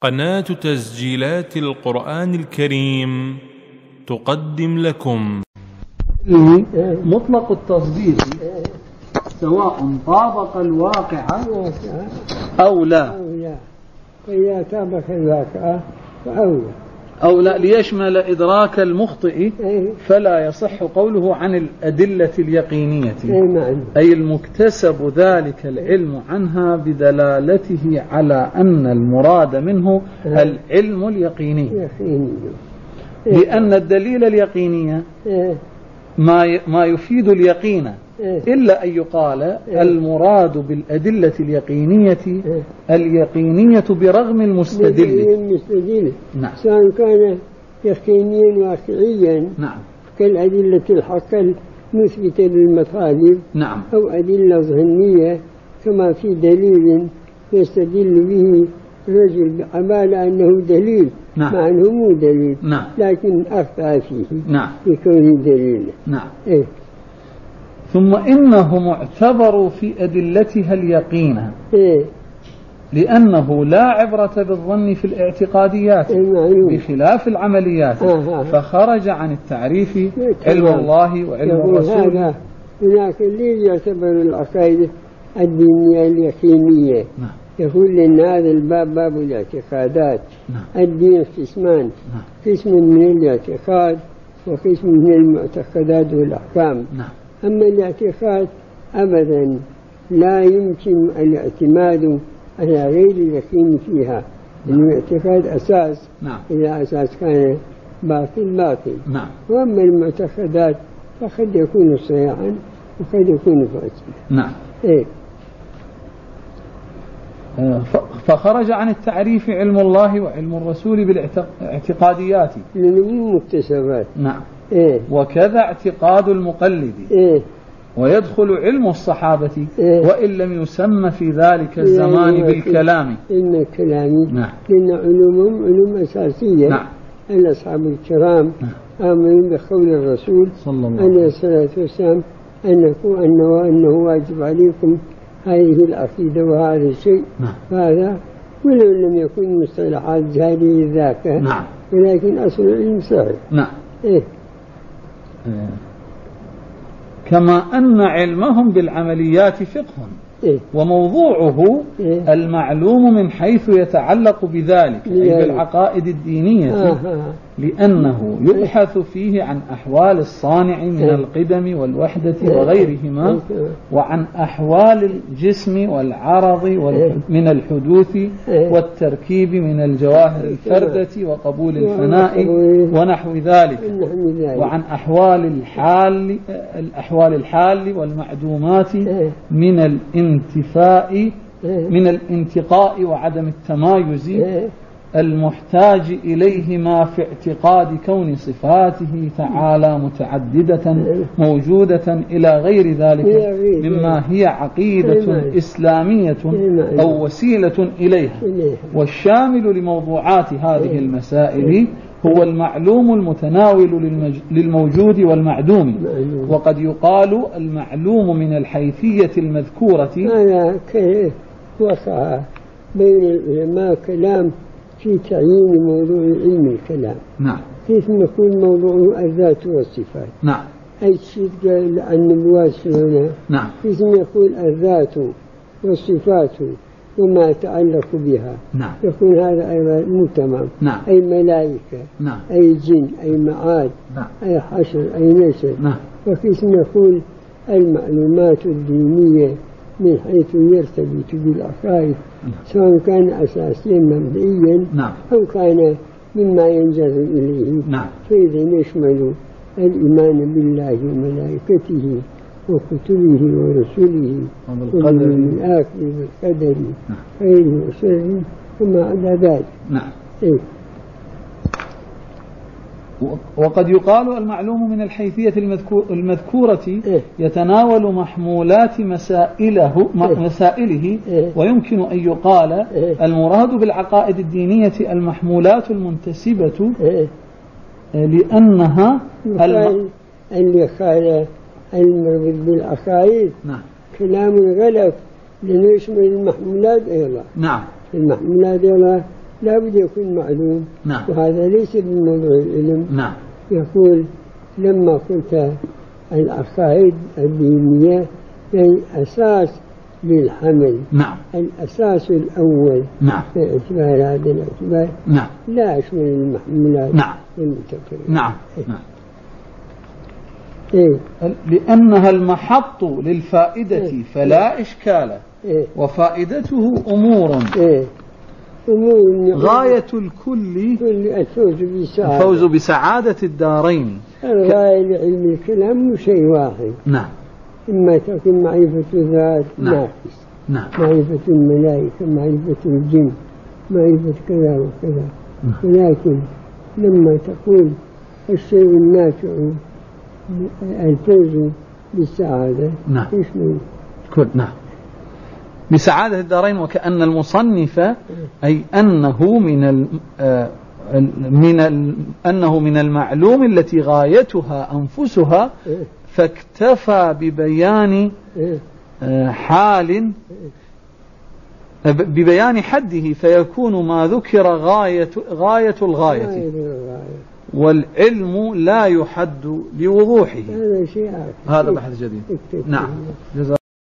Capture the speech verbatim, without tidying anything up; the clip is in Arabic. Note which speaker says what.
Speaker 1: قناة تسجيلات القرآن الكريم تقدم لكم
Speaker 2: مطلق التصديق سواء طابق الواقع أو لا،
Speaker 3: فإذا طابق الواقع فأولى
Speaker 2: أو لا ليشمل إدراك المخطئ فلا يصح قوله عن الأدلة اليقينية، أي المكتسب ذلك العلم عنها بدلالته على أن المراد منه العلم اليقيني، لأن الدليل اليقيني ما ما يفيد اليقين، إلا أن يقال المراد بالأدلة اليقينية اليقينية برغم المستدل.
Speaker 3: نعم. سواء كان يقينيا واقعيا،
Speaker 2: نعم،
Speaker 3: كالأدلة الحقة المثبتة للمطالب،
Speaker 2: نعم،
Speaker 3: أو أدلة ظنية كما في دليل يستدل به رجل بعبالة أنه دليل،
Speaker 2: نعم،
Speaker 3: مع أنه مو دليل،
Speaker 2: نعم،
Speaker 3: لكن أخطأ فيه،
Speaker 2: نعم،
Speaker 3: بكونه دليل،
Speaker 2: نعم.
Speaker 3: إيه؟
Speaker 2: ثم إنه معتبر في أدلتها اليقين،
Speaker 3: إيه؟
Speaker 2: لأنه لا عبرة بالظن في الاعتقاديات بخلاف العمليات،
Speaker 3: آه.
Speaker 2: فخرج عن التعريف علم الله وعلم الرسول.
Speaker 3: هذا هناك اللي يعتبر العقائد الدينية اليقينية،
Speaker 2: نعم،
Speaker 3: يقول لأن هذا الباب باب الاعتقادات،
Speaker 2: نعم،
Speaker 3: الدين قسمان،
Speaker 2: نعم، قسم
Speaker 3: من الاعتقاد وقسم من المعتقدات والأحكام،
Speaker 2: نعم.
Speaker 3: أما الاعتقاد أبدا لا يمكن الاعتماد على غير اليقين فيها،
Speaker 2: نعم.
Speaker 3: الاعتقاد أساس،
Speaker 2: نعم.
Speaker 3: إذا أساس كان باطل باطل،
Speaker 2: نعم.
Speaker 3: وأما المعتقدات فقد يكون صحيحا وقد يكون فاسدا.
Speaker 2: نعم.
Speaker 3: إيه؟
Speaker 2: فخرج عن التعريف علم الله وعلم الرسول بالاعتقاديات
Speaker 3: لأنه مكتسبات.
Speaker 2: نعم.
Speaker 3: إيه؟
Speaker 2: وكذا اعتقاد المقلد.
Speaker 3: إيه؟
Speaker 2: ويدخل علم الصحابة،
Speaker 3: إيه؟
Speaker 2: وإن لم يسمى في ذلك الزمان
Speaker 3: إيه؟
Speaker 2: بالكلام.
Speaker 3: علم الكلام.
Speaker 2: نعم.
Speaker 3: لأن علومهم علوم أساسية.
Speaker 2: نعم.
Speaker 3: الأصحاب الكرام
Speaker 2: نعم.
Speaker 3: آمنوا بقول الرسول عليه الصلاة والسلام أنه أنه أنه واجب عليكم هذه العقيدة وهذا الشيء.
Speaker 2: نعم.
Speaker 3: هذا ولو لم يكن مصطلحات جارية ذاك.
Speaker 2: نعم.
Speaker 3: ولكن أصل العلم صحيح.
Speaker 2: نعم.
Speaker 3: إيه؟
Speaker 2: إيه. كما أن علمهم بالعمليات فقه،
Speaker 3: إيه؟
Speaker 2: وموضوعه
Speaker 3: إيه؟
Speaker 2: المعلوم من حيث يتعلق بذلك، أي بالعقائد الدينية،
Speaker 3: آه.
Speaker 2: لأنه يبحث فيه عن أحوال الصانع من
Speaker 3: إيه؟
Speaker 2: القدم والوحدة وغيرهما، وعن أحوال الجسم والعرض من الحدوث والتركيب من الجواهر الفردة وقبول الفناء ونحو ذلك، وعن أحوال الحال الأحوال الحال والمعدومات من الانتفاء من الانتقاء وعدم التمايز المحتاج إليهما في اعتقاد كون صفاته تعالى متعددة موجودة إلى غير ذلك مما هي عقيدة إسلامية أو وسيلة إليها. والشامل لموضوعات هذه المسائل هو المعلوم المتناول للموجود والمعدوم. وقد يقال المعلوم من الحيثية المذكورة.
Speaker 3: هذا كيف وقع بين العلماء كلام في تعيين موضوع علم الكلام.
Speaker 2: نعم.
Speaker 3: كيف يكون موضوعه الذات والصفات.
Speaker 2: نعم.
Speaker 3: أي شيء قال عن النبوات هنا.
Speaker 2: نعم.
Speaker 3: كيف يقول الذات والصفات وما يتعلق بها.
Speaker 2: نعم.
Speaker 3: يكون هذا أيضا مو تمام.
Speaker 2: نعم.
Speaker 3: أي ملائكة.
Speaker 2: نعم.
Speaker 3: أي جن أي معاد.
Speaker 2: نعم.
Speaker 3: أي حشر أي نسل.
Speaker 2: نعم.
Speaker 3: وكيف يقول المعلومات الدينية من حيث يرتبط بالعقائد، سواء كان أساسيا مبدئيا،
Speaker 2: نعم،
Speaker 3: أو كان مما ينجر إليه.
Speaker 2: نعم.
Speaker 3: فإذا يشمل الإيمان بالله وملائكته وكتبه ورسله واليوم الآخر والقدر خيره وشره وما عدا ذلك.
Speaker 2: نعم.
Speaker 3: إيه؟
Speaker 2: وقد يقال المعلوم من الحيثية المذكورة يتناول محمولات مسائله مسائله ويمكن أن يقال المراد بالعقائد الدينية المحمولات المنتسبة، لأنها
Speaker 3: اللي قال المربوط بالعقائد كلام غلط، لأنه يشمل المحمولات أيضا.
Speaker 2: نعم.
Speaker 3: المحمولات أيضا لا بد يكون معلوم.
Speaker 4: نعم.
Speaker 3: وهذا ليس من موضوع العلم.
Speaker 4: نعم.
Speaker 3: يقول لما قلت العقائد الدينية هي أساس للحمل.
Speaker 4: نعم.
Speaker 3: الأساس الأول.
Speaker 4: نعم.
Speaker 3: في اعتبار هذا الاعتبار.
Speaker 4: نعم.
Speaker 3: لا يشمل المحمولات.
Speaker 4: نعم.
Speaker 3: والمتكررات.
Speaker 4: نعم. نعم.
Speaker 3: إيه؟
Speaker 2: لأنها المحط للفائدة
Speaker 3: إيه؟
Speaker 2: فلا إشكال.
Speaker 3: إيه؟
Speaker 2: وفائدته أمور
Speaker 3: إيه؟ أمور
Speaker 2: غاية الكل
Speaker 3: كل الفوز بسعادة.
Speaker 2: الفوز بسعادة الدارين.
Speaker 3: الغاية لعلم الكلام مو شيء واحد.
Speaker 4: نعم.
Speaker 3: إما تكون معرفة الذات
Speaker 4: نعم.
Speaker 3: ناقص،
Speaker 4: نعم.
Speaker 3: معرفة الملائكة، معرفة الجن، معرفة كذا وكذا. ولكن لما تقول الشيء النافع الفوز بالسعادة
Speaker 4: نعم.
Speaker 3: يشمل
Speaker 4: كل. نعم. بسعادة الدارين. وكأن المصنف أي أنه من ال من ال أنه من المعلوم التي غايتها أنفسها، فاكتفى ببيان حال ببيان حده، فيكون ما ذكر غاية غاية الغاية، والعلم لا يحد لوضوحه.
Speaker 3: هذا شيء
Speaker 4: هذا بحث جديد. نعم.